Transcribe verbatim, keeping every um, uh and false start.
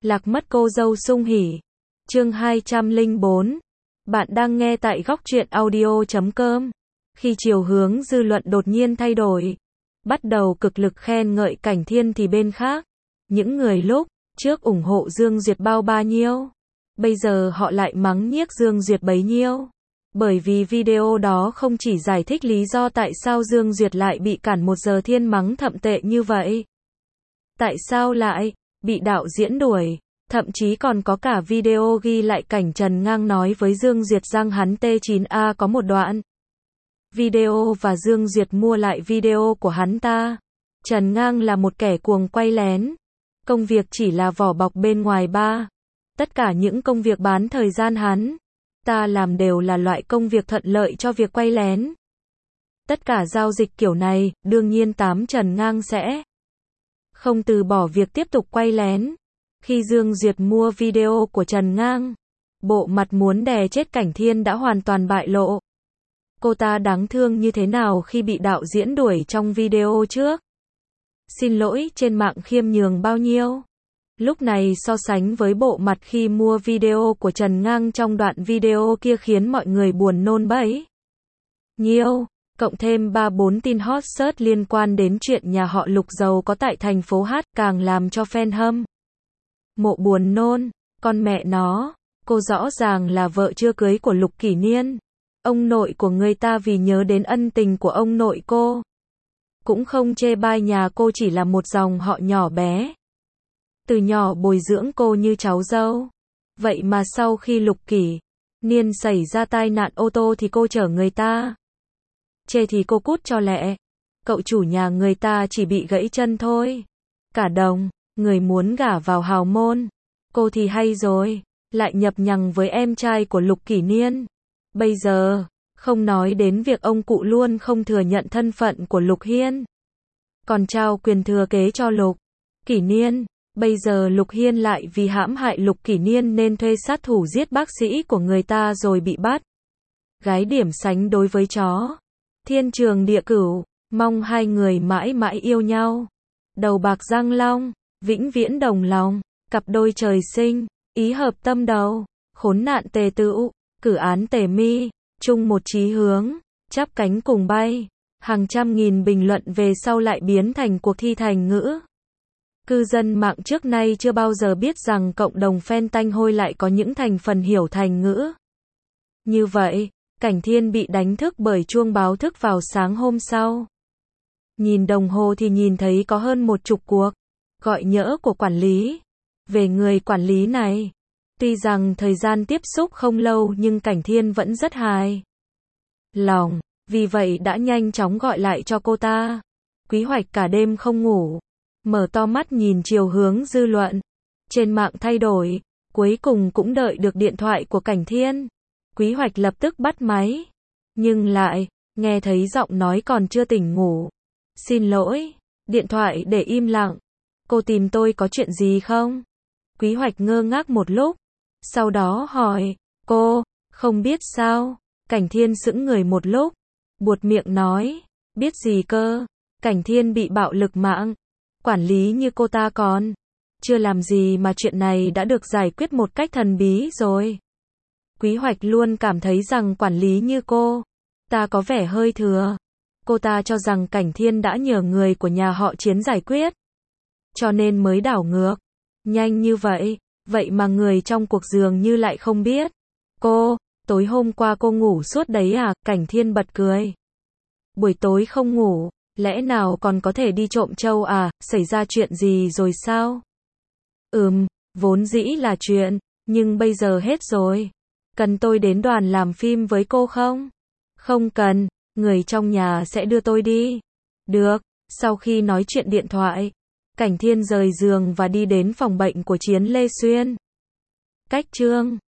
Lạc mất cô dâu sung hỉ. Chương hai trăm lẻ bốn. Bạn đang nghe tại góc truyện audio chấm com. Khi chiều hướng dư luận đột nhiên thay đổi, bắt đầu cực lực khen ngợi Cảnh Thiên thì bên khác, những người lúc trước ủng hộ Dương Duyệt bao bao nhiêu, bây giờ họ lại mắng nhiếc Dương Duyệt bấy nhiêu. Bởi vì video đó không chỉ giải thích lý do tại sao Dương Duyệt lại bị cản một giờ thiên mắng thậm tệ như vậy. Tại sao lại bị đạo diễn đuổi, thậm chí còn có cả video ghi lại cảnh Trần Ngang nói với Dương Duyệt rằng hắn T chín A có một đoạn video và Dương Duyệt mua lại video của hắn ta. Trần Ngang là một kẻ cuồng quay lén. Công việc chỉ là vỏ bọc bên ngoài ba. Tất cả những công việc bán thời gian hắn ta làm đều là loại công việc thuận lợi cho việc quay lén. Tất cả giao dịch kiểu này, đương nhiên tám Trần Ngang sẽ không từ bỏ việc tiếp tục quay lén. Khi Dương Duyệt mua video của Trần Ngang, bộ mặt muốn đè chết Cảnh Thiên đã hoàn toàn bại lộ. Cô ta đáng thương như thế nào khi bị đạo diễn đuổi trong video trước. Xin lỗi trên mạng khiêm nhường bao nhiêu. Lúc này so sánh với bộ mặt khi mua video của Trần Ngang trong đoạn video kia khiến mọi người buồn nôn bấy nhiêu. Cộng thêm ba bốn tin hot search liên quan đến chuyện nhà họ Lục giàu có tại thành phố Hát càng làm cho fan hâm mộ buồn nôn. Con mẹ nó, cô rõ ràng là vợ chưa cưới của Lục Kỷ Niên. Ông nội của người ta vì nhớ đến ân tình của ông nội cô, cũng không chê bai nhà cô chỉ là một dòng họ nhỏ bé. Từ nhỏ bồi dưỡng cô như cháu dâu. Vậy mà sau khi Lục Kỷ Niên xảy ra tai nạn ô tô thì cô chở người ta. Chê thì cô cút cho lẹ. Cậu chủ nhà người ta chỉ bị gãy chân thôi. Cả đồng, người muốn gả vào hào môn. Cô thì hay rồi, lại nhập nhằng với em trai của Lục Kỷ Niên. Bây giờ, không nói đến việc ông cụ luôn không thừa nhận thân phận của Lục Hiên, còn trao quyền thừa kế cho Lục Kỷ Niên. Bây giờ Lục Hiên lại vì hãm hại Lục Kỷ Niên nên thuê sát thủ giết bác sĩ của người ta rồi bị bắt. Gái điểm sánh đối với chó. Thiên trường địa cửu, mong hai người mãi mãi yêu nhau. Đầu bạc răng long, vĩnh viễn đồng lòng, cặp đôi trời sinh, ý hợp tâm đầu, khốn nạn tề tựu, cử án tề mi, chung một chí hướng, chắp cánh cùng bay. Hàng trăm nghìn bình luận về sau lại biến thành cuộc thi thành ngữ. Cư dân mạng trước nay chưa bao giờ biết rằng cộng đồng fan tanh hôi lại có những thành phần hiểu thành ngữ như vậy. Cảnh Thiên bị đánh thức bởi chuông báo thức vào sáng hôm sau. Nhìn đồng hồ thì nhìn thấy có hơn một chục cuộc gọi nhỡ của quản lý. Về người quản lý này, tuy rằng thời gian tiếp xúc không lâu nhưng Cảnh Thiên vẫn rất hài lòng, vì vậy đã nhanh chóng gọi lại cho cô ta. Quý Hoạch cả đêm không ngủ, mở to mắt nhìn chiều hướng dư luận trên mạng thay đổi, cuối cùng cũng đợi được điện thoại của Cảnh Thiên. Quý Hoạch lập tức bắt máy, nhưng lại nghe thấy giọng nói còn chưa tỉnh ngủ. Xin lỗi, điện thoại để im lặng. Cô tìm tôi có chuyện gì không? Quý Hoạch ngơ ngác một lúc, sau đó hỏi, cô, không biết sao? Cảnh Thiên sững người một lúc, buột miệng nói, biết gì cơ? Cảnh Thiên bị bạo lực mạng, quản lý như cô ta còn chưa làm gì mà chuyện này đã được giải quyết một cách thần bí rồi. Quý Hoạch luôn cảm thấy rằng quản lý như cô ta có vẻ hơi thừa. Cô ta cho rằng Cảnh Thiên đã nhờ người của nhà họ Chiến giải quyết, cho nên mới đảo ngược nhanh như vậy. Vậy mà người trong cuộc dường như lại không biết. Cô, tối hôm qua cô ngủ suốt đấy à? Cảnh Thiên bật cười. Buổi tối không ngủ, lẽ nào còn có thể đi trộm trâu à? Xảy ra chuyện gì rồi sao? Ừm, vốn dĩ là chuyện, nhưng bây giờ hết rồi. Cần tôi đến đoàn làm phim với cô không? Không cần, người trong nhà sẽ đưa tôi đi. Được. Sau khi nói chuyện điện thoại, Cảnh Thiên rời giường và đi đến phòng bệnh của Chiến Lê Xuyên. Cách Trương